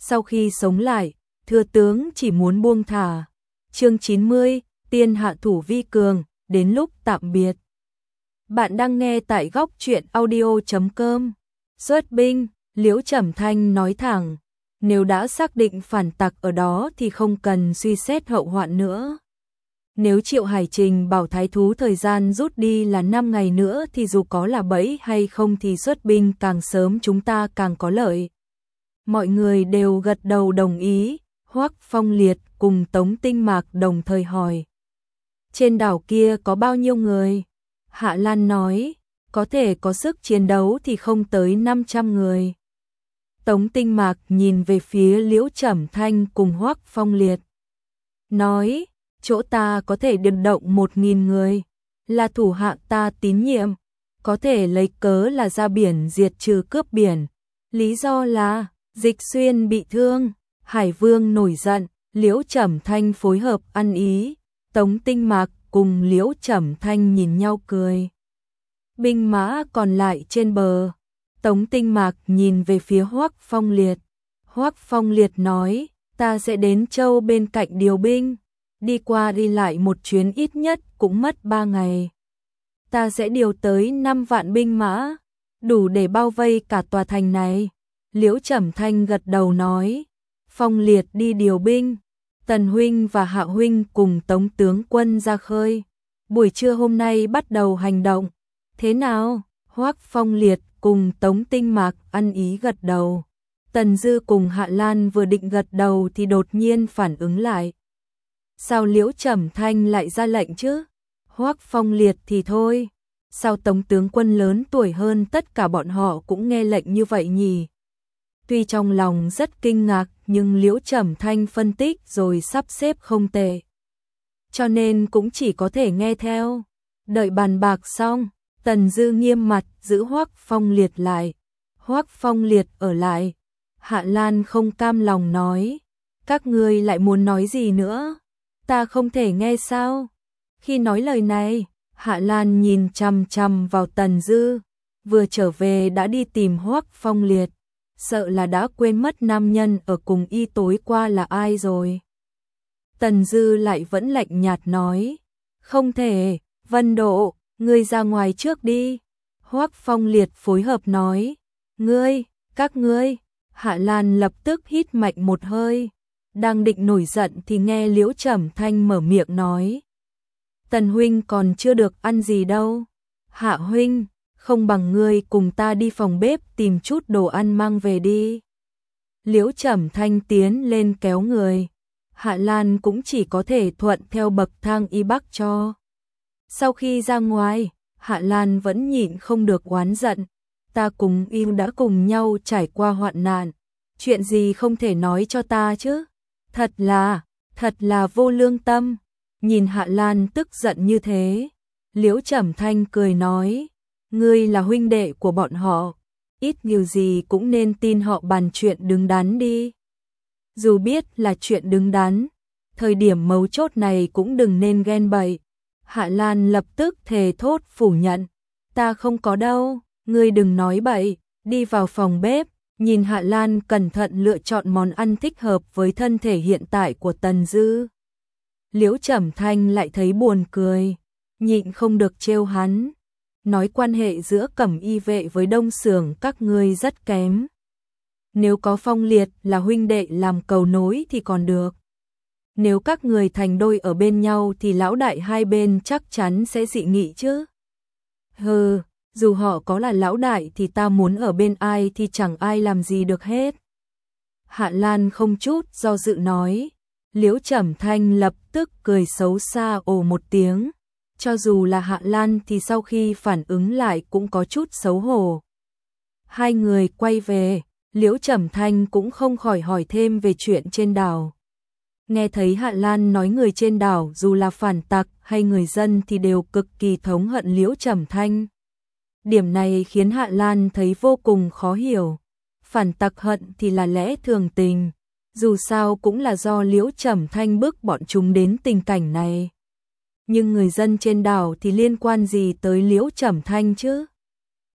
sau khi sống lại, thừa tướng chỉ muốn buông thả. Chương 90, tiên hạ thủ vi cường, đến lúc tạm biệt. Bạn đang nghe tại góc truyện audio.com. Xuất binh, Liễu Trầm Thanh nói thẳng, nếu đã xác định phản tặc ở đó thì không cần suy xét hậu hoạn nữa. Nếu Triệu Hải Trình bảo thái thú thời gian rút đi là 5 ngày nữa thì dù có là bẫy hay không thì xuất binh càng sớm chúng ta càng có lợi. Mọi người đều gật đầu đồng ý, Hoắc Phong Liệt cùng Tống Tinh Mạc đồng thời hỏi. Trên đảo kia có bao nhiêu người? Hạ Lan nói, có thể có sức chiến đấu thì không tới 500 người. Tống Tinh Mạc nhìn về phía Liễu Trầm Thanh cùng Hoắc Phong Liệt. Nói, chỗ ta có thể điều động 1.000 người, là thủ hạ ta tín nhiệm, có thể lấy cớ là ra biển diệt trừ cướp biển. Lý do là, Dịch Xuyên bị thương, Hải Vương nổi giận, Liễu Trầm Thanh phối hợp ăn ý, Tống Tinh Mạc cùng Liễu Trầm Thanh nhìn nhau cười. Binh mã còn lại trên bờ, Tống Tinh Mạc nhìn về phía Hoắc Phong Liệt. Hoắc Phong Liệt nói, ta sẽ đến châu bên cạnh điều binh, đi qua đi lại một chuyến ít nhất cũng mất 3 ngày. Ta sẽ điều tới 5 vạn binh mã, đủ để bao vây cả tòa thành này. Liễu Trầm Thanh gật đầu nói, Phong Liệt đi điều binh, Tần huynh và Hạ huynh cùng Tống tướng quân ra khơi. Buổi trưa hôm nay bắt đầu hành động. Thế nào? Hoắc Phong Liệt cùng Tống Tinh Mạc ăn ý gật đầu. Tần Dư cùng Hạ Lan vừa định gật đầu thì đột nhiên phản ứng lại. Sao Liễu Trầm Thanh lại ra lệnh chứ? Hoắc Phong Liệt thì thôi. Sao Tống tướng quân lớn tuổi hơn tất cả bọn họ cũng nghe lệnh như vậy nhỉ? Tuy trong lòng rất kinh ngạc nhưng Liễu Trầm Thanh phân tích rồi sắp xếp không tệ. Cho nên cũng chỉ có thể nghe theo. Đợi bàn bạc xong, Tần Dư nghiêm mặt giữ Hoắc Phong Liệt lại. Hoắc Phong Liệt ở lại. Hạ Lan không cam lòng nói, các ngươi lại muốn nói gì nữa? Ta không thể nghe sao? Khi nói lời này, Hạ Lan nhìn chằm chằm vào Tần Dư, vừa trở về đã đi tìm Hoắc Phong Liệt, sợ là đã quên mất nam nhân ở cùng y tối qua là ai rồi. Tần Dư lại vẫn lạnh nhạt nói, không thể, Vân Độ, ngươi ra ngoài trước đi. Hoắc Phong Liệt phối hợp nói, ngươi, các ngươi. Hạ Lan lập tức hít mạnh một hơi, đang định nổi giận thì nghe Liễu Trầm Thanh mở miệng nói. Tần huynh còn chưa được ăn gì đâu. Hạ huynh, không bằng ngươi cùng ta đi phòng bếp tìm chút đồ ăn mang về đi. Liễu Trầm Thanh tiến lên kéo người. Hạ Lan cũng chỉ có thể thuận theo bậc thang y bác cho. Sau khi ra ngoài, Hạ Lan vẫn nhịn không được oán giận. Ta cùng yêu đã cùng nhau trải qua hoạn nạn. Chuyện gì không thể nói cho ta chứ? Thật là vô lương tâm. Nhìn Hạ Lan tức giận như thế, Liễu Trầm Thanh cười nói, ngươi là huynh đệ của bọn họ, ít nhiều gì cũng nên tin họ bàn chuyện đứng đắn đi. Dù biết là chuyện đứng đắn, thời điểm mấu chốt này cũng đừng nên ghen bậy. Hạ Lan lập tức thề thốt phủ nhận, ta không có đâu, ngươi đừng nói bậy. Đi vào phòng bếp, nhìn Hạ Lan cẩn thận lựa chọn món ăn thích hợp với thân thể hiện tại của Tần Dư. Liễu Trầm Thanh lại thấy buồn cười, nhịn không được trêu hắn, nói quan hệ giữa Cẩm Y vệ với Đông Xưởng các ngươi rất kém. Nếu có Phong Liệt là huynh đệ làm cầu nối thì còn được. Nếu các người thành đôi ở bên nhau thì lão đại hai bên chắc chắn sẽ dị nghị chứ. Hừ, dù họ có là lão đại thì ta muốn ở bên ai thì chẳng ai làm gì được hết. Hạ Lan không chút do dự nói. Liễu Trầm Thanh lập tức cười xấu xa ồ một tiếng. Cho dù là Hạ Lan thì sau khi phản ứng lại cũng có chút xấu hổ. Hai người quay về, Liễu Trầm Thanh cũng không khỏi hỏi thêm về chuyện trên đảo. Nghe thấy Hạ Lan nói người trên đảo dù là phản tặc hay người dân thì đều cực kỳ thống hận Liễu Trầm Thanh. Điểm này khiến Hạ Lan thấy vô cùng khó hiểu. Phản tặc hận thì là lẽ thường tình. Dù sao cũng là do Liễu Trầm Thanh bức bọn chúng đến tình cảnh này. Nhưng người dân trên đảo thì liên quan gì tới Liễu Trầm Thanh chứ?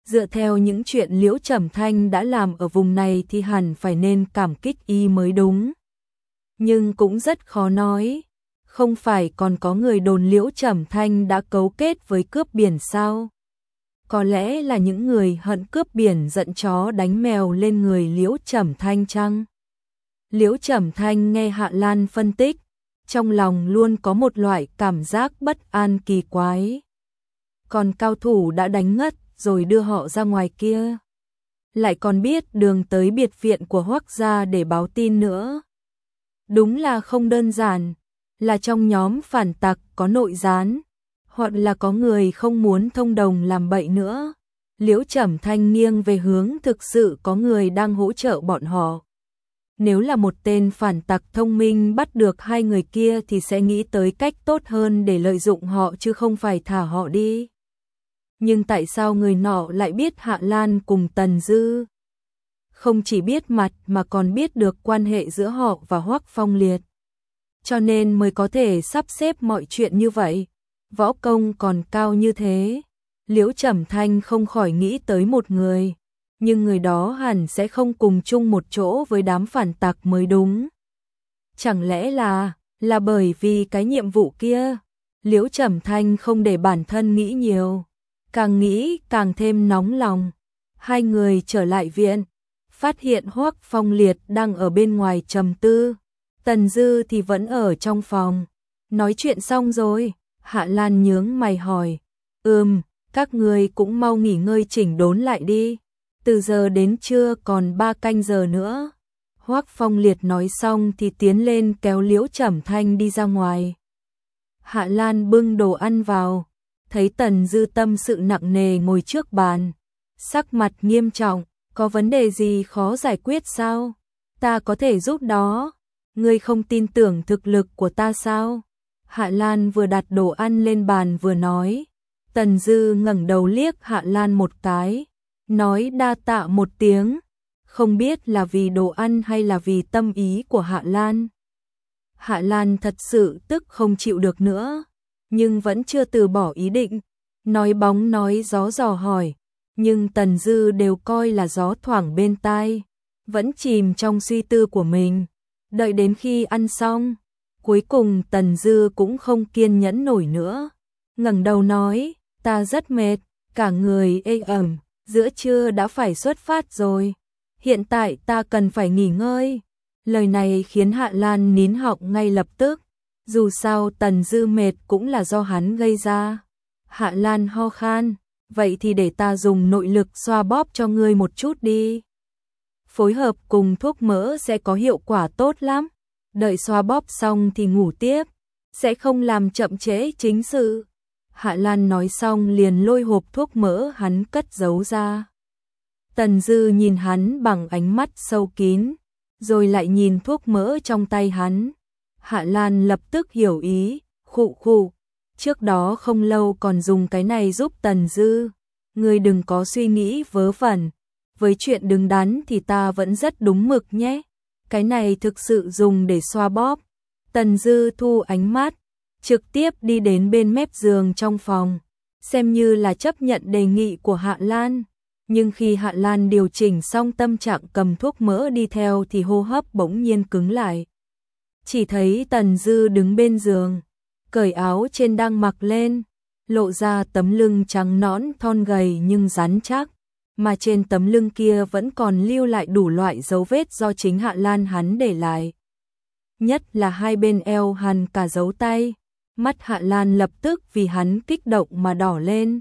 Dựa theo những chuyện Liễu Trầm Thanh đã làm ở vùng này thì hẳn phải nên cảm kích y mới đúng. Nhưng cũng rất khó nói. Không phải còn có người đồn Liễu Trầm Thanh đã cấu kết với cướp biển sao? Có lẽ là những người hận cướp biển giận chó đánh mèo lên người Liễu Trầm Thanh chăng? Liễu Trầm Thanh nghe Hạ Lan phân tích, trong lòng luôn có một loại cảm giác bất an kỳ quái. Còn cao thủ đã đánh ngất rồi đưa họ ra ngoài kia, lại còn biết đường tới biệt viện của Hoắc gia để báo tin nữa. Đúng là không đơn giản, là trong nhóm phản tặc có nội gián, hoặc là có người không muốn thông đồng làm bậy nữa. Liễu Trầm Thanh nghiêng về hướng thực sự có người đang hỗ trợ bọn họ. Nếu là một tên phản tặc thông minh bắt được hai người kia thì sẽ nghĩ tới cách tốt hơn để lợi dụng họ chứ không phải thả họ đi. Nhưng tại sao người nọ lại biết Hạ Lan cùng Tần Dư? Không chỉ biết mặt mà còn biết được quan hệ giữa họ và Hoắc Phong Liệt. Cho nên mới có thể sắp xếp mọi chuyện như vậy. Võ công còn cao như thế. Liễu Trầm Thanh không khỏi nghĩ tới một người. Nhưng người đó hẳn sẽ không cùng chung một chỗ với đám phản tặc mới đúng. Chẳng lẽ là bởi vì cái nhiệm vụ kia? Liễu Trầm Thanh không để bản thân nghĩ nhiều. Càng nghĩ càng thêm nóng lòng. Hai người trở lại viện, phát hiện Hoắc Phong Liệt đang ở bên ngoài trầm tư. Tần Dư thì vẫn ở trong phòng. Nói chuyện xong rồi, Hạ Lan nhướng mày hỏi. Các người cũng mau nghỉ ngơi chỉnh đốn lại đi. Từ giờ đến trưa còn 3 canh giờ nữa. Hoắc Phong Liệt nói xong thì tiến lên kéo Liễu Trầm Thanh đi ra ngoài. Hạ Lan bưng đồ ăn vào, thấy Tần Dư tâm sự nặng nề ngồi trước bàn. Sắc mặt nghiêm trọng, có vấn đề gì khó giải quyết sao? Ta có thể giúp đó. Ngươi không tin tưởng thực lực của ta sao? Hạ Lan vừa đặt đồ ăn lên bàn vừa nói. Tần Dư ngẩng đầu liếc Hạ Lan một cái, nói đa tạ một tiếng, không biết là vì đồ ăn hay là vì tâm ý của Hạ Lan. Hạ Lan thật sự tức không chịu được nữa, nhưng vẫn chưa từ bỏ ý định, nói bóng nói gió dò hỏi, nhưng Tần Dư đều coi là gió thoảng bên tai, vẫn chìm trong suy tư của mình. Đợi đến khi ăn xong, cuối cùng Tần Dư cũng không kiên nhẫn nổi nữa, ngẩng đầu nói, ta rất mệt, cả người ê ẩm, giữa trưa đã phải xuất phát rồi, hiện tại ta cần phải nghỉ ngơi. Lời này khiến Hạ Lan nín họng ngay lập tức, dù sao Tần Dư mệt cũng là do hắn gây ra. Hạ Lan ho khan, vậy thì để ta dùng nội lực xoa bóp cho ngươi một chút đi. Phối hợp cùng thuốc mỡ sẽ có hiệu quả tốt lắm, đợi xoa bóp xong thì ngủ tiếp, sẽ không làm chậm trễ chính sự. Hạ Lan nói xong liền lôi hộp thuốc mỡ hắn cất giấu ra. Tần Dư nhìn hắn bằng ánh mắt sâu kín, rồi lại nhìn thuốc mỡ trong tay hắn. Hạ Lan lập tức hiểu ý, khụ khụ, trước đó không lâu còn dùng cái này giúp Tần Dư. Ngươi đừng có suy nghĩ vớ vẩn, với chuyện đứng đắn thì ta vẫn rất đúng mực nhé. Cái này thực sự dùng để xoa bóp. Tần Dư thu ánh mắt, trực tiếp đi đến bên mép giường trong phòng, xem như là chấp nhận đề nghị của Hạ Lan. Nhưng khi Hạ Lan điều chỉnh xong tâm trạng cầm thuốc mỡ đi theo thì hô hấp bỗng nhiên cứng lại. Chỉ thấy Tần Dư đứng bên giường, cởi áo trên đang mặc lên, lộ ra tấm lưng trắng nõn thon gầy nhưng rắn chắc, mà trên tấm lưng kia vẫn còn lưu lại đủ loại dấu vết do chính Hạ Lan hắn để lại. Nhất là hai bên eo hằn cả dấu tay, mắt Hạ Lan lập tức vì hắn kích động mà đỏ lên.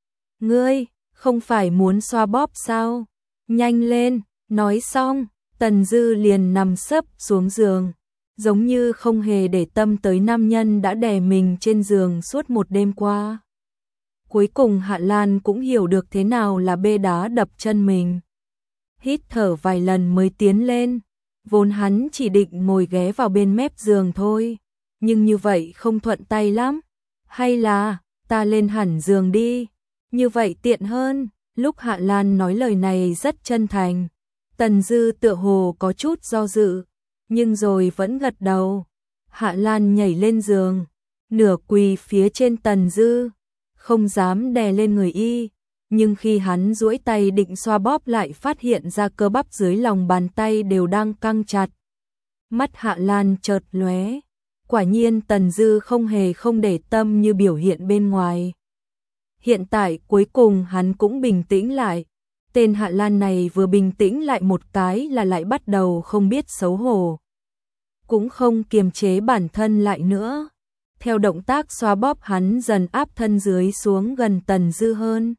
Ngươi, không phải muốn xoa bóp sao? Nhanh lên, nói xong, Tần Dư liền nằm sấp xuống giường, giống như không hề để tâm tới nam nhân đã đè mình trên giường suốt một đêm qua. Cuối cùng Hạ Lan cũng hiểu được thế nào là bê đá đập chân mình. Hít thở vài lần mới tiến lên, vốn hắn chỉ định ngồi ghé vào bên mép giường thôi, nhưng như vậy không thuận tay lắm. Hay là, ta lên hẳn giường đi, như vậy tiện hơn. Lúc Hạ Lan nói lời này rất chân thành, Tần Dư tựa hồ có chút do dự, nhưng rồi vẫn gật đầu. Hạ Lan nhảy lên giường, nửa quỳ phía trên Tần Dư, không dám đè lên người y, nhưng khi hắn duỗi tay định xoa bóp lại phát hiện ra cơ bắp dưới lòng bàn tay đều đang căng chặt. Mắt Hạ Lan chợt lóe, quả nhiên Tần Dư không hề không để tâm như biểu hiện bên ngoài. Hiện tại cuối cùng hắn cũng bình tĩnh lại. Tên Hạ Lan này vừa bình tĩnh lại một cái là lại bắt đầu không biết xấu hổ. Cũng không kiềm chế bản thân lại nữa. Theo động tác xoa bóp hắn dần áp thân dưới xuống gần Tần Dư hơn.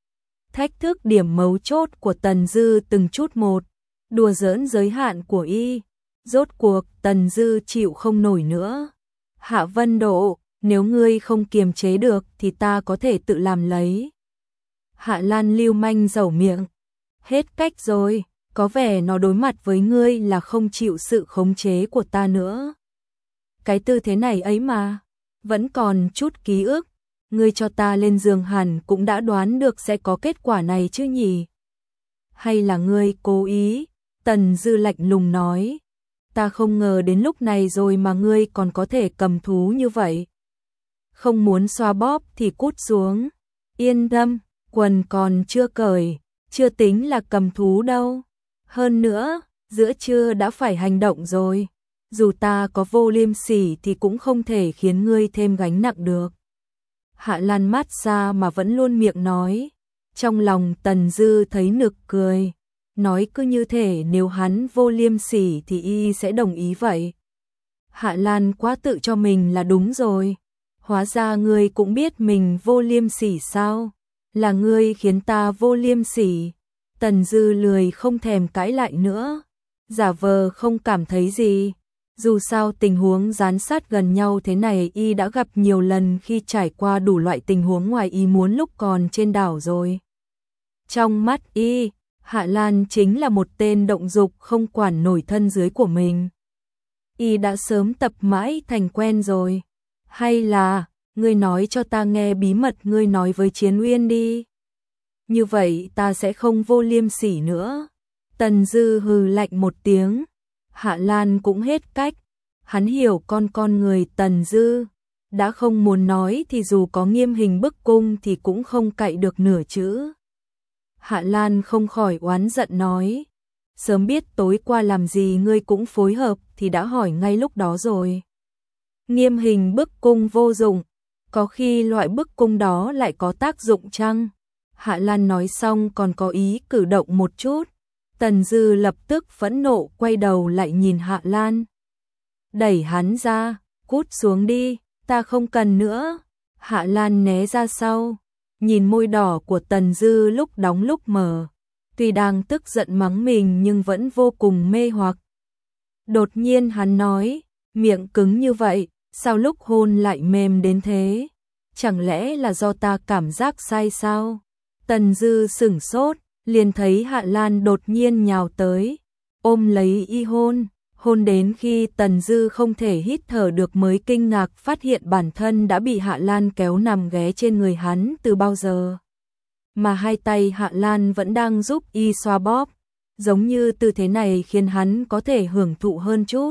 Thách thức điểm mấu chốt của Tần Dư từng chút một, đùa giỡn giới hạn của y. Rốt cuộc Tần Dư chịu không nổi nữa. Hạ Vân Độ, nếu ngươi không kiềm chế được thì ta có thể tự làm lấy. Hạ Lan lưu manh dẩu miệng. Hết cách rồi, có vẻ nó đối mặt với ngươi là không chịu sự khống chế của ta nữa. Cái tư thế này ấy mà, vẫn còn chút ký ức. Ngươi cho ta lên giường hẳn cũng đã đoán được sẽ có kết quả này chứ nhỉ? Hay là ngươi cố ý? Tần Dư lạnh lùng nói. Ta không ngờ đến lúc này rồi mà ngươi còn có thể cầm thú như vậy. Không muốn xoa bóp thì cút xuống. Yên tâm, quần còn chưa cởi, chưa tính là cầm thú đâu. Hơn nữa, giữa trưa đã phải hành động rồi. Dù ta có vô liêm sỉ thì cũng không thể khiến ngươi thêm gánh nặng được. Hạ Lan mát xa mà vẫn luôn miệng nói. Trong lòng Tần Dư thấy nực cười. Nói cứ như thể nếu hắn vô liêm sỉ thì y sẽ đồng ý vậy. Hạ Lan quá tự cho mình là đúng rồi. Hóa ra ngươi cũng biết mình vô liêm sỉ sao? Là ngươi khiến ta vô liêm sỉ. Tần Dư lười không thèm cãi lại nữa. Giả vờ không cảm thấy gì. Dù sao tình huống dán sát gần nhau thế này y đã gặp nhiều lần khi trải qua đủ loại tình huống ngoài ý muốn lúc còn trên đảo rồi. Trong mắt y, Hạ Lan chính là một tên động dục không quản nổi thân dưới của mình. Y đã sớm tập mãi thành quen rồi. Hay là, ngươi nói cho ta nghe bí mật ngươi nói với Chiến Uyên đi. Như vậy ta sẽ không vô liêm sỉ nữa. Tần Dư hừ lạnh một tiếng. Hạ Lan cũng hết cách. Hắn hiểu con người Tần Dư. Đã không muốn nói thì dù có nghiêm hình bức cung thì cũng không cậy được nửa chữ. Hạ Lan không khỏi oán giận nói. Sớm biết tối qua làm gì ngươi cũng phối hợp thì đã hỏi ngay lúc đó rồi. Nghiêm hình bức cung vô dụng. Có khi loại bức cung đó lại có tác dụng chăng? Hạ Lan nói xong còn có ý cử động một chút. Tần Dư lập tức phẫn nộ quay đầu lại nhìn Hạ Lan. Đẩy hắn ra, cút xuống đi, ta không cần nữa. Hạ Lan né ra sau, nhìn môi đỏ của Tần Dư lúc đóng lúc mở. Tuy đang tức giận mắng mình nhưng vẫn vô cùng mê hoặc. Đột nhiên hắn nói, miệng cứng như vậy, sao lúc hôn lại mềm đến thế? Chẳng lẽ là do ta cảm giác sai sao? Tần Dư sửng sốt, liền thấy Hạ Lan đột nhiên nhào tới, ôm lấy y hôn. Hôn đến khi Tần Dư không thể hít thở được mới kinh ngạc phát hiện bản thân đã bị Hạ Lan kéo nằm ghé trên người hắn từ bao giờ. Mà hai tay Hạ Lan vẫn đang giúp y xoa bóp, giống như tư thế này khiến hắn có thể hưởng thụ hơn chút.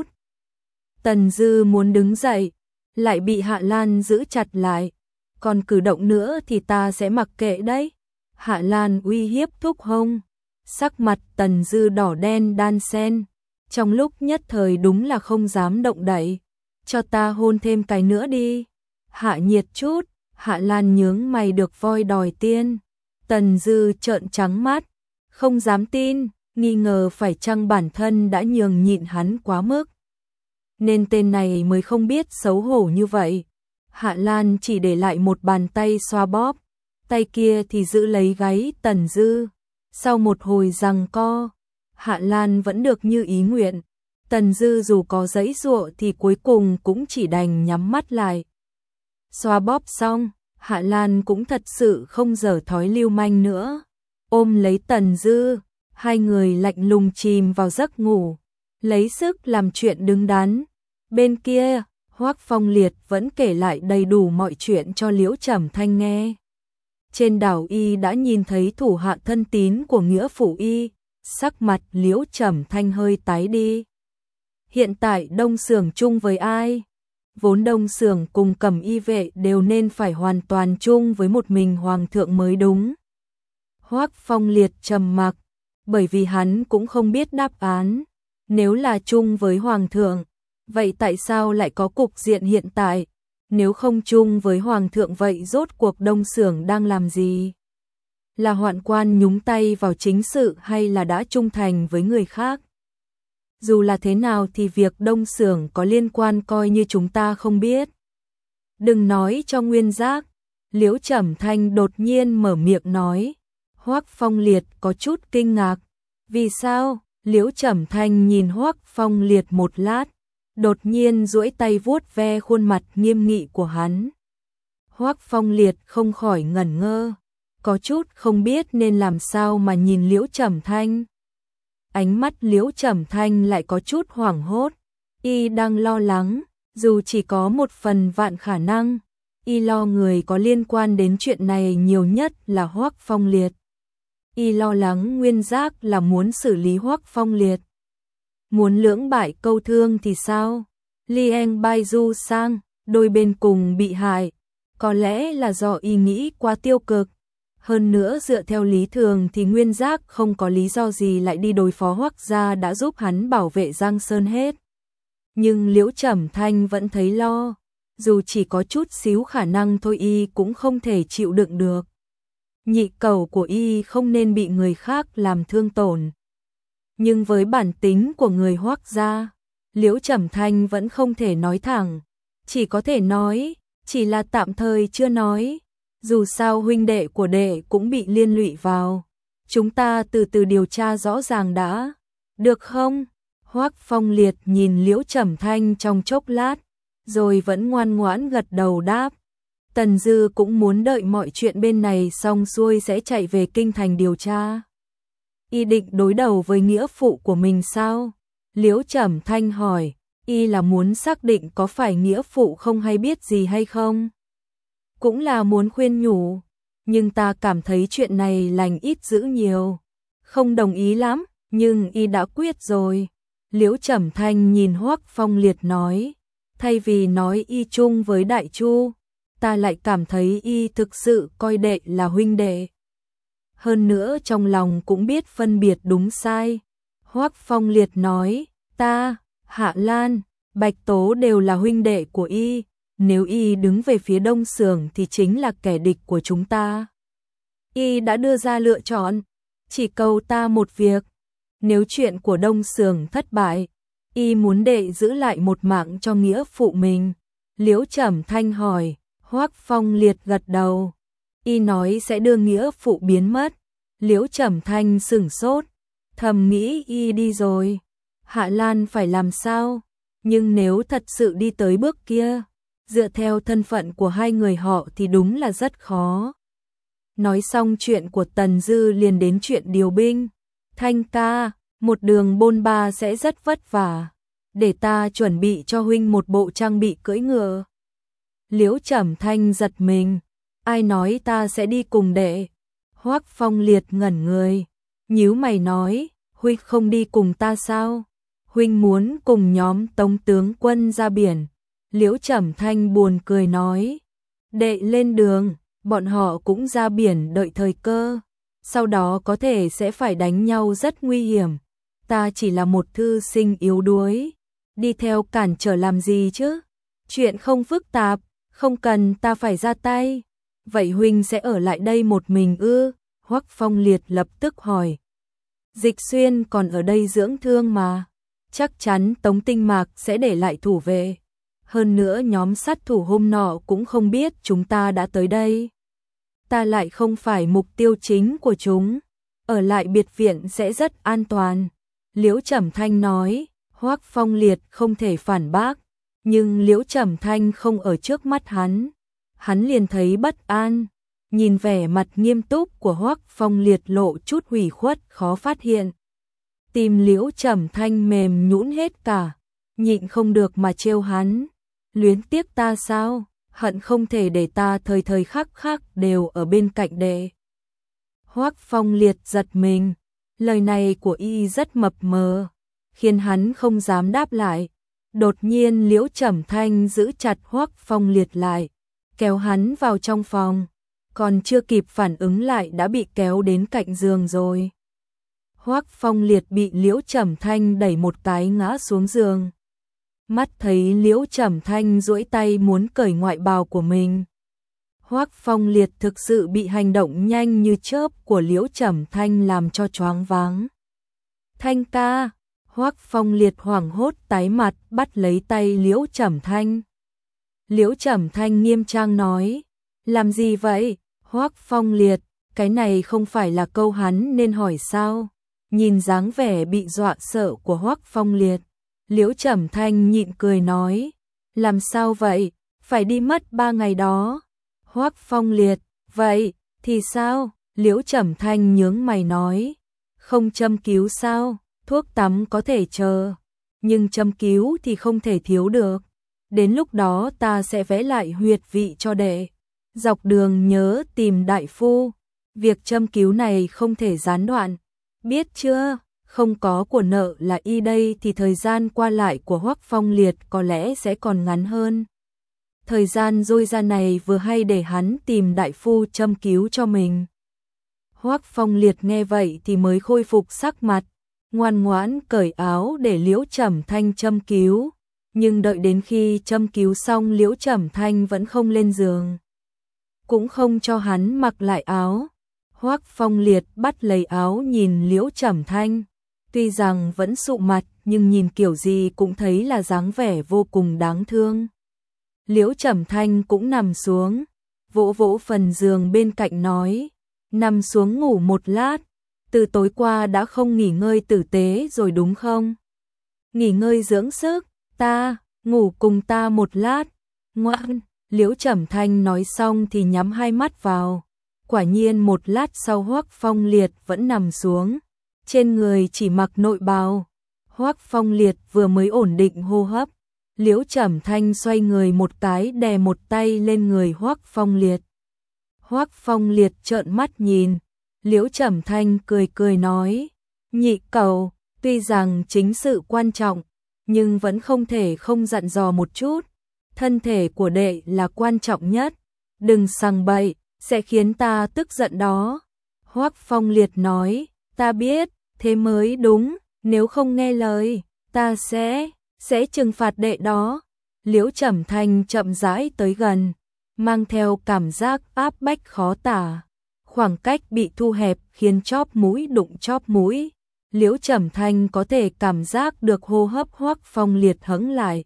Tần Dư muốn đứng dậy, lại bị Hạ Lan giữ chặt lại. Còn cử động nữa thì ta sẽ mặc kệ đấy. Hạ Lan uy hiếp thúc hông. Sắc mặt Tần Dư đỏ đen đan xen. Trong lúc nhất thời đúng là không dám động đậy. Cho ta hôn thêm cái nữa đi. Hạ nhiệt chút. Hạ Lan nhướng mày được voi đòi tiên. Tần Dư trợn trắng mắt. Không dám tin. Nghi ngờ phải chăng bản thân đã nhường nhịn hắn quá mức. Nên tên này mới không biết xấu hổ như vậy. Hạ Lan chỉ để lại một bàn tay xoa bóp. Tay kia thì giữ lấy gáy Tần Dư. Sau một hồi giằng co, Hạ Lan vẫn được như ý nguyện. Tần Dư dù có giãy giụa thì cuối cùng cũng chỉ đành nhắm mắt lại. Xoa bóp xong, Hạ Lan cũng thật sự không dở thói lưu manh nữa. Ôm lấy Tần Dư, hai người lạnh lùng chìm vào giấc ngủ, lấy sức làm chuyện đứng đắn. Bên kia, Hoắc Phong Liệt vẫn kể lại đầy đủ mọi chuyện cho Liễu Trầm Thanh nghe. Trên đảo y đã nhìn thấy thủ hạ thân tín của nghĩa phụ y, sắc mặt Liễu Trầm Thanh hơi tái đi. Hiện tại Đông Xưởng chung với ai? Vốn Đông Xưởng cùng Cẩm Y vệ đều nên phải hoàn toàn chung với một mình hoàng thượng mới đúng. Hoắc Phong Liệt trầm mặc, bởi vì hắn cũng không biết đáp án. Nếu là chung với Hoàng thượng, vậy tại sao lại có cục diện hiện tại? Nếu không chung với Hoàng thượng vậy rốt cuộc Đông Xưởng đang làm gì? Là hoạn quan nhúng tay vào chính sự hay là đã trung thành với người khác? Dù là thế nào thì việc Đông Xưởng có liên quan coi như chúng ta không biết. Đừng nói cho Nguyên Giác, Liễu Trầm Thanh đột nhiên mở miệng nói. Hoắc Phong Liệt có chút kinh ngạc. Vì sao? Liễu Trầm Thanh nhìn Hoắc Phong Liệt một lát, đột nhiên duỗi tay vuốt ve khuôn mặt nghiêm nghị của hắn. Hoắc Phong Liệt không khỏi ngẩn ngơ, có chút không biết nên làm sao mà nhìn Liễu Trầm Thanh. Ánh mắt Liễu Trầm Thanh lại có chút hoảng hốt, y đang lo lắng, dù chỉ có một phần vạn khả năng, y lo người có liên quan đến chuyện này nhiều nhất là Hoắc Phong Liệt. Y lo lắng Nguyên Giác là muốn xử lý Hoắc Phong Liệt. Muốn lưỡng bại câu thương thì sao? Lieng Baidu sang, đôi bên cùng bị hại, có lẽ là do y nghĩ quá tiêu cực. Hơn nữa dựa theo lý thường thì Nguyên Giác không có lý do gì lại đi đối phó Hoắc gia đã giúp hắn bảo vệ Giang Sơn hết. Nhưng Liễu Trầm Thanh vẫn thấy lo, dù chỉ có chút xíu khả năng thôi y cũng không thể chịu đựng được. Nhị cẩu của y không nên bị người khác làm thương tổn. Nhưng với bản tính của người Hoắc gia, Liễu Trầm Thanh vẫn không thể nói thẳng, chỉ có thể nói, chỉ là tạm thời chưa nói. Dù sao huynh đệ của đệ cũng bị liên lụy vào, chúng ta từ từ điều tra rõ ràng đã, được không? Hoắc Phong Liệt nhìn Liễu Trầm Thanh trong chốc lát, rồi vẫn ngoan ngoãn gật đầu đáp. Tần Dư cũng muốn đợi mọi chuyện bên này xong xuôi sẽ chạy về kinh thành điều tra. Y định đối đầu với nghĩa phụ của mình sao? Liễu Trầm Thanh hỏi, y là muốn xác định có phải nghĩa phụ không hay biết gì hay không? Cũng là muốn khuyên nhủ, nhưng ta cảm thấy chuyện này lành ít dữ nhiều. Không đồng ý lắm, nhưng y đã quyết rồi. Liễu Trầm Thanh nhìn Hoắc Phong Liệt nói, thay vì nói y chung với Đại Chu, ta lại cảm thấy y thực sự coi đệ là huynh đệ. Hơn nữa trong lòng cũng biết phân biệt đúng sai. Hoắc Phong Liệt nói, ta, Hạ Lan, Bạch Tố đều là huynh đệ của y. Nếu y đứng về phía Đông Xưởng thì chính là kẻ địch của chúng ta. Y đã đưa ra lựa chọn, chỉ cầu ta một việc. Nếu chuyện của Đông Xưởng thất bại, y muốn đệ giữ lại một mạng cho nghĩa phụ mình. Liễu Trầm Thanh hỏi, Hoắc Phong Liệt gật đầu. Y nói sẽ đưa nghĩa phụ biến mất. Liễu Trầm Thanh sửng sốt, thầm nghĩ y đi rồi. Hạ Lan phải làm sao? Nhưng nếu thật sự đi tới bước kia, dựa theo thân phận của hai người họ thì đúng là rất khó. Nói xong chuyện của Tần Dư liền đến chuyện điều binh. Thanh ca, một đường bôn ba sẽ rất vất vả. Để ta chuẩn bị cho huynh một bộ trang bị cưỡi ngựa. Liễu Trầm Thanh giật mình. Ai nói ta sẽ đi cùng đệ? Hoắc Phong Liệt ngẩn người, nhíu mày nói, huynh không đi cùng ta sao? Huynh muốn cùng nhóm Tống tướng quân ra biển. Liễu Trầm Thanh buồn cười nói, đệ lên đường, bọn họ cũng ra biển đợi thời cơ, sau đó có thể sẽ phải đánh nhau rất nguy hiểm. Ta chỉ là một thư sinh yếu đuối, đi theo cản trở làm gì chứ? Chuyện không phức tạp, không cần ta phải ra tay. Vậy huynh sẽ ở lại đây một mình ư? Hoắc Phong Liệt lập tức hỏi. Dịch Xuyên còn ở đây dưỡng thương mà, chắc chắn Tống Tinh Mạc sẽ để lại thủ vệ. Hơn nữa nhóm sát thủ hôm nọ cũng không biết chúng ta đã tới đây. Ta lại không phải mục tiêu chính của chúng, ở lại biệt viện sẽ rất an toàn. Liễu Trầm Thanh nói. Hoắc Phong Liệt không thể phản bác, nhưng Liễu Trầm Thanh không ở trước mắt hắn liền thấy bất an. Nhìn vẻ mặt nghiêm túc của Hoắc Phong Liệt lộ chút hủy khuất khó phát hiện. Tim Liễu Trầm Thanh mềm nhũn hết cả, nhịn không được mà trêu hắn. Luyến tiếc ta sao? Hận không thể để ta thời thời khắc khắc đều ở bên cạnh đệ. Hoắc Phong Liệt giật mình, lời này của y rất mập mờ, khiến hắn không dám đáp lại. Đột nhiên Liễu Trầm Thanh giữ chặt Hoắc Phong Liệt lại, kéo hắn vào trong phòng. còn chưa kịp phản ứng lại đã bị kéo đến cạnh giường rồi. Hoắc Phong Liệt bị Liễu Trầm Thanh đẩy một cái ngã xuống giường. Mắt thấy Liễu Trầm Thanh duỗi tay muốn cởi ngoại bào của mình. Hoắc Phong Liệt thực sự bị hành động nhanh như chớp của Liễu Trầm Thanh làm cho choáng váng. Thanh ca, Hoắc Phong Liệt hoảng hốt tái mặt bắt lấy tay Liễu Trầm Thanh. Liễu Trầm Thanh nghiêm trang nói, làm gì vậy? Hoắc Phong Liệt, cái này không phải là câu hắn nên hỏi sao? Nhìn dáng vẻ bị dọa sợ của Hoắc Phong Liệt, Liễu Trầm Thanh nhịn cười nói, làm sao vậy? Phải đi mất 3 ngày đó. Hoắc Phong Liệt, vậy thì sao? Liễu Trầm Thanh nhướng mày nói, không châm cứu sao? Thuốc tắm có thể chờ, nhưng châm cứu thì không thể thiếu được. Đến lúc đó ta sẽ vẽ lại huyệt vị cho đệ. Dọc đường nhớ tìm đại phu. Việc châm cứu này không thể gián đoạn. Biết chưa? Không có của nợ là y đây thì thời gian qua lại của Hoắc Phong Liệt có lẽ sẽ còn ngắn hơn. Thời gian dôi ra này vừa hay để hắn tìm đại phu châm cứu cho mình. Hoắc Phong Liệt nghe vậy thì mới khôi phục sắc mặt, ngoan ngoãn cởi áo để Liễu Trầm Thanh châm cứu. Nhưng đợi đến khi châm cứu xong Liễu Trầm Thanh vẫn không lên giường, cũng không cho hắn mặc lại áo. Hoắc Phong Liệt bắt lấy áo nhìn Liễu Trầm Thanh, tuy rằng vẫn sụ mặt nhưng nhìn kiểu gì cũng thấy là dáng vẻ vô cùng đáng thương. Liễu Trầm Thanh cũng nằm xuống, vỗ vỗ phần giường bên cạnh nói, nằm xuống ngủ một lát, từ tối qua đã không nghỉ ngơi tử tế rồi đúng không? Nghỉ ngơi dưỡng sức, ta, ngủ cùng ta một lát, ngoan. Liễu Trầm Thanh nói xong thì nhắm hai mắt vào. Quả nhiên một lát sau Hoắc Phong Liệt vẫn nằm xuống, trên người chỉ mặc nội bào. Hoắc Phong Liệt vừa mới ổn định hô hấp, Liễu Trầm Thanh xoay người một cái đè một tay lên người Hoắc Phong Liệt. Hoắc Phong Liệt trợn mắt nhìn, Liễu Trầm Thanh cười cười nói, nhị cẩu, tuy rằng chính sự quan trọng, nhưng vẫn không thể không dặn dò một chút. Thân thể của đệ là quan trọng nhất, đừng sằng bậy, sẽ khiến ta tức giận đó. Hoắc Phong Liệt nói, ta biết, thế mới đúng, nếu không nghe lời, ta sẽ trừng phạt đệ đó. Liễu Trầm Thanh chậm rãi tới gần, mang theo cảm giác áp bách khó tả. Khoảng cách bị thu hẹp khiến chóp mũi đụng chóp mũi. Liễu Trầm Thanh có thể cảm giác được hô hấp Hoắc Phong Liệt hững lại.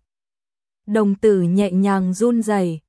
Đồng tử nhẹ nhàng run rẩy.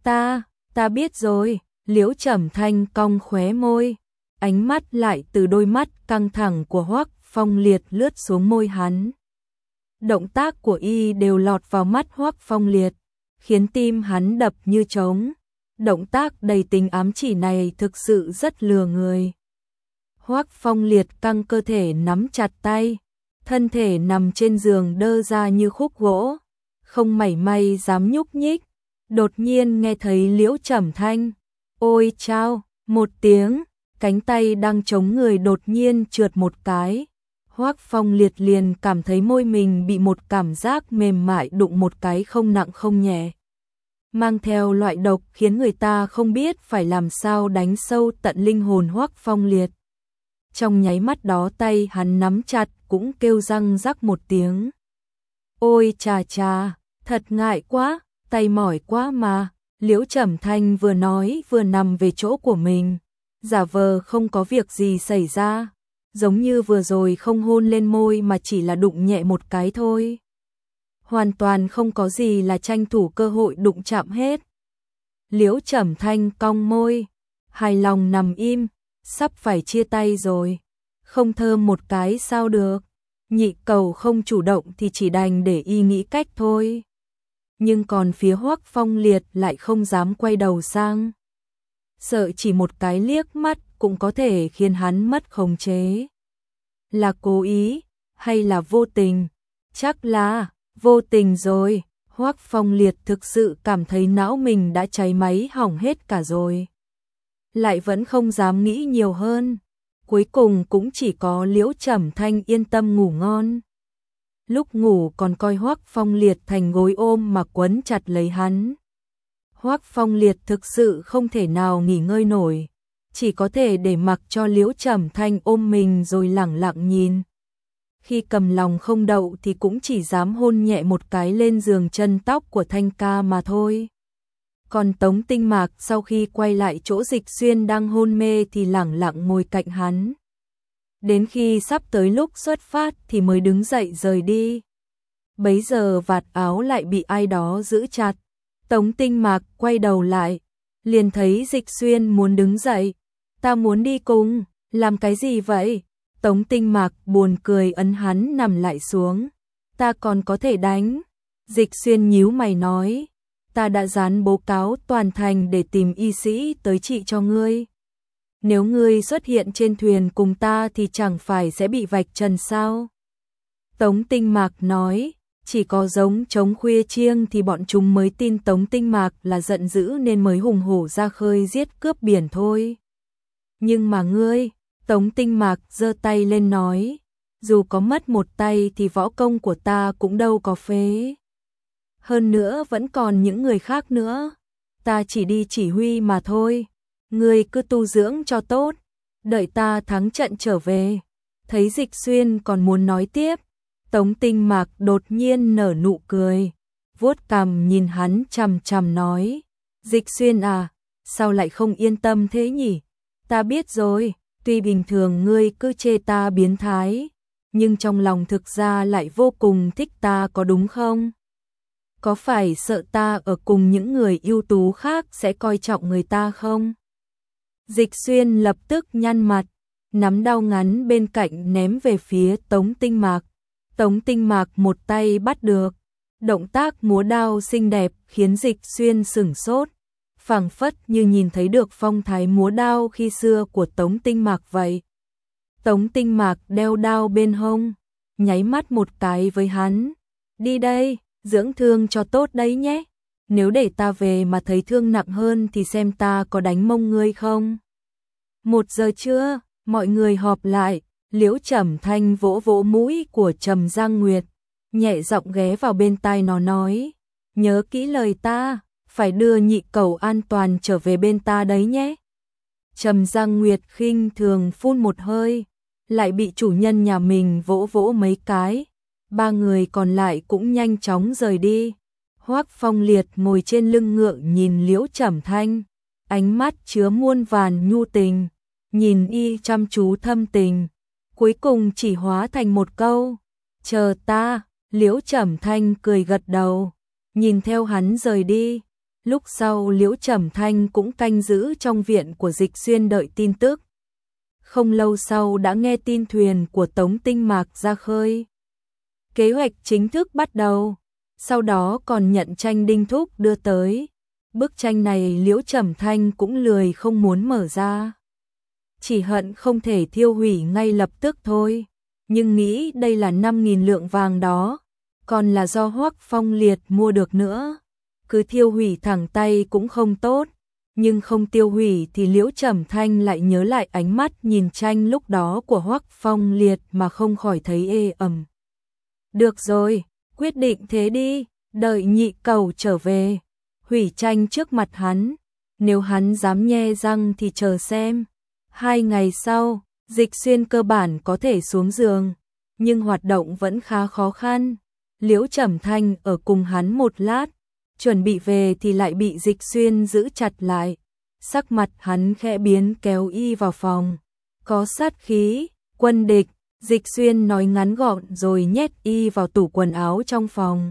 Ta biết rồi. Liễu Trầm Thanh cong khóe môi, ánh mắt lại từ đôi mắt căng thẳng của Hoắc Phong Liệt lướt xuống môi hắn. Động tác của y đều lọt vào mắt Hoắc Phong Liệt, khiến tim hắn đập như trống. Động tác đầy tính ám chỉ này thực sự rất lừa người. Hoắc Phong Liệt căng cơ thể nắm chặt tay, thân thể nằm trên giường đơ ra như khúc gỗ, không mảy may dám nhúc nhích. Đột nhiên nghe thấy Liễu Trầm Thanh, ôi chao, một tiếng, cánh tay đang chống người đột nhiên trượt một cái. Hoắc Phong Liệt liền cảm thấy môi mình bị một cảm giác mềm mại đụng một cái không nặng không nhẹ, mang theo loại độc khiến người ta không biết phải làm sao đánh sâu tận linh hồn Hoắc Phong Liệt. Trong nháy mắt đó tay hắn nắm chặt cũng kêu răng rắc một tiếng. Ôi chà chà, thật ngại quá, tay mỏi quá mà. Liễu Trầm Thanh vừa nói vừa nằm về chỗ của mình, giả vờ không có việc gì xảy ra, giống như vừa rồi không hôn lên môi mà chỉ là đụng nhẹ một cái thôi. Hoàn toàn không có gì là tranh thủ cơ hội đụng chạm hết. Liễu Trầm Thanh cong môi, hài lòng nằm im, sắp phải chia tay rồi, không thơm một cái sao được. Nhị cầu không chủ động thì chỉ đành để y nghĩ cách thôi. Nhưng còn phía Hoắc Phong Liệt lại không dám quay đầu sang, sợ chỉ một cái liếc mắt cũng có thể khiến hắn mất khống chế. Là cố ý hay là vô tình? Chắc là vô tình rồi. Hoắc Phong Liệt thực sự cảm thấy não mình đã cháy máy hỏng hết cả rồi, lại vẫn không dám nghĩ nhiều hơn. Cuối cùng cũng chỉ có Liễu Trầm Thanh yên tâm ngủ ngon. Lúc ngủ còn coi Hoắc Phong Liệt thành gối ôm mà quấn chặt lấy hắn. Hoắc Phong Liệt thực sự không thể nào nghỉ ngơi nổi, chỉ có thể để mặc cho Liễu Trầm Thanh ôm mình rồi lẳng lặng nhìn. Khi cầm lòng không đậu thì cũng chỉ dám hôn nhẹ một cái lên giường chân tóc của Thanh ca mà thôi. Còn Tống Tinh Mạc sau khi quay lại chỗ Dịch Xuyên đang hôn mê thì lẳng lặng ngồi cạnh hắn. Đến khi sắp tới lúc xuất phát thì mới đứng dậy rời đi. Bấy giờ vạt áo lại bị ai đó giữ chặt. Tống Tinh Mạc quay đầu lại, liền thấy Dịch Xuyên muốn đứng dậy. Ta muốn đi cùng, làm cái gì vậy? Tống Tinh Mạc buồn cười ấn hắn nằm lại xuống. Ta còn có thể đánh. Dịch Xuyên nhíu mày nói. Ta đã dán báo cáo toàn thành để tìm y sĩ tới trị cho ngươi. Nếu ngươi xuất hiện trên thuyền cùng ta thì chẳng phải sẽ bị vạch trần sao? Tống Tinh Mạc nói, chỉ có giống trống khuya chiêng thì bọn chúng mới tin Tống Tinh Mạc là giận dữ nên mới hùng hổ ra khơi giết cướp biển thôi. Nhưng mà ngươi, Tống Tinh Mạc giơ tay lên nói, dù có mất một tay thì võ công của ta cũng đâu có phế. Hơn nữa vẫn còn những người khác nữa, ta chỉ đi chỉ huy mà thôi. Ngươi cứ tu dưỡng cho tốt, đợi ta thắng trận trở về. Thấy Dịch Xuyên còn muốn nói tiếp, Tống Tinh Mạc đột nhiên nở nụ cười, vuốt cằm nhìn hắn chằm chằm nói, Dịch Xuyên à, sao lại không yên tâm thế nhỉ? Ta biết rồi, tuy bình thường ngươi cứ chê ta biến thái, nhưng trong lòng thực ra lại vô cùng thích ta có đúng không? Có phải sợ ta ở cùng những người ưu tú khác sẽ coi trọng người ta không? Dịch Xuyên lập tức nhăn mặt, nắm đao ngắn bên cạnh ném về phía Tống Tinh Mạc. Tống Tinh Mạc một tay bắt được, động tác múa đao xinh đẹp khiến Dịch Xuyên sửng sốt, phảng phất như nhìn thấy được phong thái múa đao khi xưa của Tống Tinh Mạc vậy. Tống Tinh Mạc đeo đao bên hông, nháy mắt một cái với hắn, đi đây, dưỡng thương cho tốt đấy nhé. Nếu để ta về mà thấy thương nặng hơn thì xem ta có đánh mông ngươi không. 1 giờ trưa, mọi người họp lại, Liễu Trầm Thanh vỗ vỗ mũi của Trầm Giang Nguyệt, nhẹ giọng ghé vào bên tai nó nói, nhớ kỹ lời ta, phải đưa nhị cẩu an toàn trở về bên ta đấy nhé. Trầm Giang Nguyệt khinh thường phun một hơi, lại bị chủ nhân nhà mình vỗ vỗ mấy cái, 3 người còn lại cũng nhanh chóng rời đi. Hoắc Phong Liệt ngồi trên lưng ngựa nhìn Liễu Trầm Thanh, ánh mắt chứa muôn vàn nhu tình, nhìn y chăm chú thâm tình, cuối cùng chỉ hóa thành một câu, chờ ta. Liễu Trầm Thanh cười gật đầu, nhìn theo hắn rời đi. Lúc sau Liễu Trầm Thanh cũng canh giữ trong viện của Dịch Xuyên đợi tin tức. Không lâu sau đã nghe tin thuyền của Tống Tinh Mạc ra khơi. Kế hoạch chính thức bắt đầu, sau đó còn nhận tranh Đinh Thúc đưa tới. Bức tranh này Liễu Trầm Thanh cũng lười không muốn mở ra. Chỉ hận không thể thiêu hủy ngay lập tức thôi, nhưng nghĩ đây là 5.000 lượng vàng đó, còn là do Hoắc Phong Liệt mua được nữa. Cứ thiêu hủy thẳng tay cũng không tốt, nhưng không tiêu hủy thì Liễu Trầm Thanh lại nhớ lại ánh mắt nhìn tranh lúc đó của Hoắc Phong Liệt mà không khỏi thấy ê ẩm. Được rồi, quyết định thế đi, đợi nhị cẩu trở về, hủy tranh trước mặt hắn, nếu hắn dám nhe răng thì chờ xem. 2 ngày sau, Dịch Xuyên cơ bản có thể xuống giường, nhưng hoạt động vẫn khá khó khăn. Liễu Trầm Thanh ở cùng hắn một lát, chuẩn bị về thì lại bị Dịch Xuyên giữ chặt lại. Sắc mặt hắn khẽ biến kéo y vào phòng. Có sát khí, quân địch, Dịch Xuyên nói ngắn gọn rồi nhét y vào tủ quần áo trong phòng.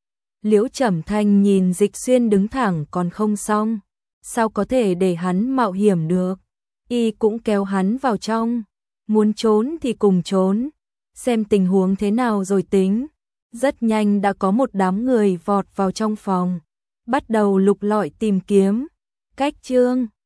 Liễu Trầm Thanh nhìn Dịch Xuyên đứng thẳng còn không xong, sao có thể để hắn mạo hiểm được. Y cũng kéo hắn vào trong, muốn trốn thì cùng trốn, xem tình huống thế nào rồi tính. Rất nhanh đã có một đám người vọt vào trong phòng, bắt đầu lục lọi tìm kiếm. Cách chương